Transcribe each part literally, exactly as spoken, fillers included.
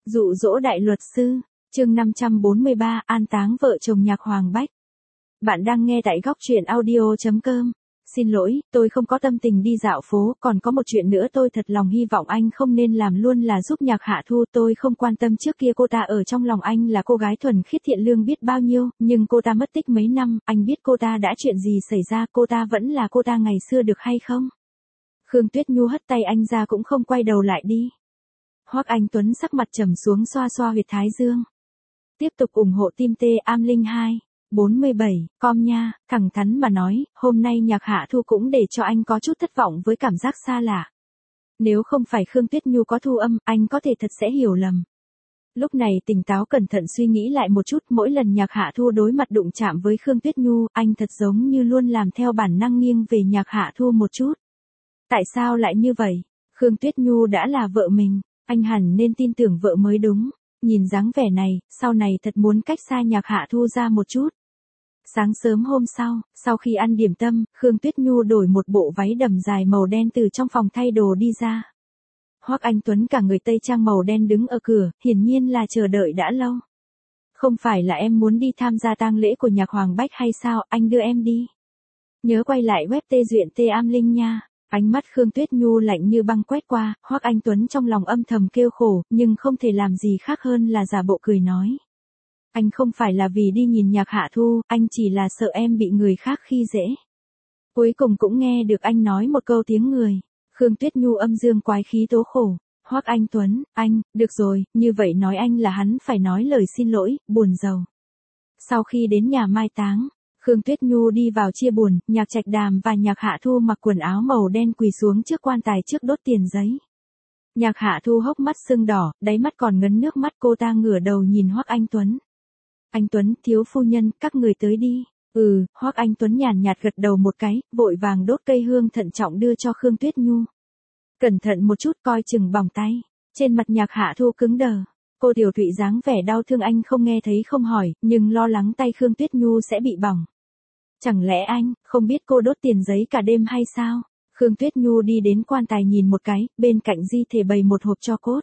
Dụ dỗ đại luật sư, chương năm trăm bốn mươi ba, an táng vợ chồng nhạc Hoàng Bách. Bạn đang nghe tại góc truyện audio chấm com. Xin lỗi, tôi không có tâm tình đi dạo phố, còn có một chuyện nữa tôi thật lòng hy vọng anh không nên làm luôn là giúp nhạc Hạ Thu. Tôi không quan tâm trước kia cô ta ở trong lòng anh là cô gái thuần khiết thiện lương biết bao nhiêu, nhưng cô ta mất tích mấy năm, anh biết cô ta đã chuyện gì xảy ra, cô ta vẫn là cô ta ngày xưa được hay không? Khương Tuyết Nhu hất tay anh ra cũng không quay đầu lại đi. Hoắc Anh Tuấn sắc mặt trầm xuống xoa xoa huyệt thái dương. Tiếp tục ủng hộ team T Am Linh hai, bốn mươi bảy, com nha, thẳng thắn mà nói, hôm nay nhạc Hạ Thu cũng để cho anh có chút thất vọng với cảm giác xa lạ. Nếu không phải Khương Tuyết Nhu có thu âm, anh có thể thật sẽ hiểu lầm. Lúc này tỉnh táo cẩn thận suy nghĩ lại một chút, mỗi lần nhạc Hạ Thu đối mặt đụng chạm với Khương Tuyết Nhu, anh thật giống như luôn làm theo bản năng nghiêng về nhạc Hạ Thu một chút. Tại sao lại như vậy? Khương Tuyết Nhu đã là vợ mình. Anh hẳn nên tin tưởng vợ mới đúng. Nhìn dáng vẻ này, sau này thật muốn cách xa nhạc Hạ Thu ra một chút. Sáng sớm hôm sau, sau khi ăn điểm tâm, Khương Tuyết Nhu đổi một bộ váy đầm dài màu đen từ trong phòng thay đồ đi ra. Hoắc Anh Tuấn cả người tây trang màu đen đứng ở cửa, hiển nhiên là chờ đợi đã lâu. Không phải là em muốn đi tham gia tang lễ của nhạc Hoàng Bách hay sao, anh đưa em đi. Nhớ quay lại web Tê Duyện Tê Am Linh nha. Ánh mắt Khương Tuyết Nhu lạnh như băng quét qua, Hoắc Anh Tuấn trong lòng âm thầm kêu khổ, nhưng không thể làm gì khác hơn là giả bộ cười nói. Anh không phải là vì đi nhìn nhạc Hạ Thu, anh chỉ là sợ em bị người khác khi dễ. Cuối cùng cũng nghe được anh nói một câu tiếng người. Khương Tuyết Nhu âm dương quái khí tố khổ. Hoắc Anh Tuấn, anh, được rồi, như vậy nói anh là hắn phải nói lời xin lỗi, buồn rầu. Sau khi đến nhà mai táng, Khương Tuyết Nhu đi vào chia buồn, nhạc Trạch Đàm và nhạc Hạ Thu mặc quần áo màu đen quỳ xuống trước quan tài trước đốt tiền giấy. Nhạc Hạ Thu hốc mắt sưng đỏ, đáy mắt còn ngấn nước mắt, cô ta ngửa đầu nhìn Hoắc Anh Tuấn. Anh Tuấn, thiếu phu nhân, các người tới đi. Ừ, Hoắc Anh Tuấn nhàn nhạt gật đầu một cái, vội vàng đốt cây hương thận trọng đưa cho Khương Tuyết Nhu. Cẩn thận một chút coi chừng bỏng tay. Trên mặt nhạc Hạ Thu cứng đờ. Cô Tiểu Thụy dáng vẻ đau thương anh không nghe thấy không hỏi, nhưng lo lắng tay Khương Tuyết Nhu sẽ bị bỏng. Chẳng lẽ anh, không biết cô đốt tiền giấy cả đêm hay sao? Khương Tuyết Nhu đi đến quan tài nhìn một cái, bên cạnh di thể bày một hộp tro cốt.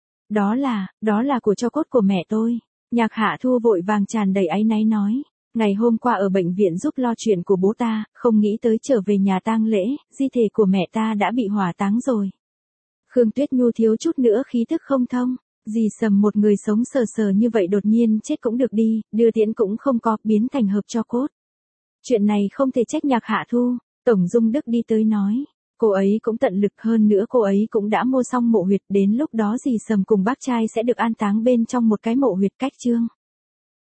Đó là, đó là của tro cốt của mẹ tôi. Nhạc Hạ Thu vội vàng tràn đầy áy náy nói. Ngày hôm qua ở bệnh viện giúp lo chuyện của bố ta, không nghĩ tới trở về nhà tang lễ, di thể của mẹ ta đã bị hỏa táng rồi. Khương Tuyết Nhu thiếu chút nữa khí thức không thông. Dì Sầm một người sống sờ sờ như vậy đột nhiên chết cũng được đi, đưa tiễn cũng không có, biến thành hộp tro cốt. Chuyện này không thể trách nhạc Hạ Thu. Tổng Dung Đức đi tới nói. Cô ấy cũng tận lực, hơn nữa cô ấy cũng đã mua xong mộ huyệt, đến lúc đó dì Sầm cùng bác trai sẽ được an táng bên trong một cái mộ huyệt cách chương.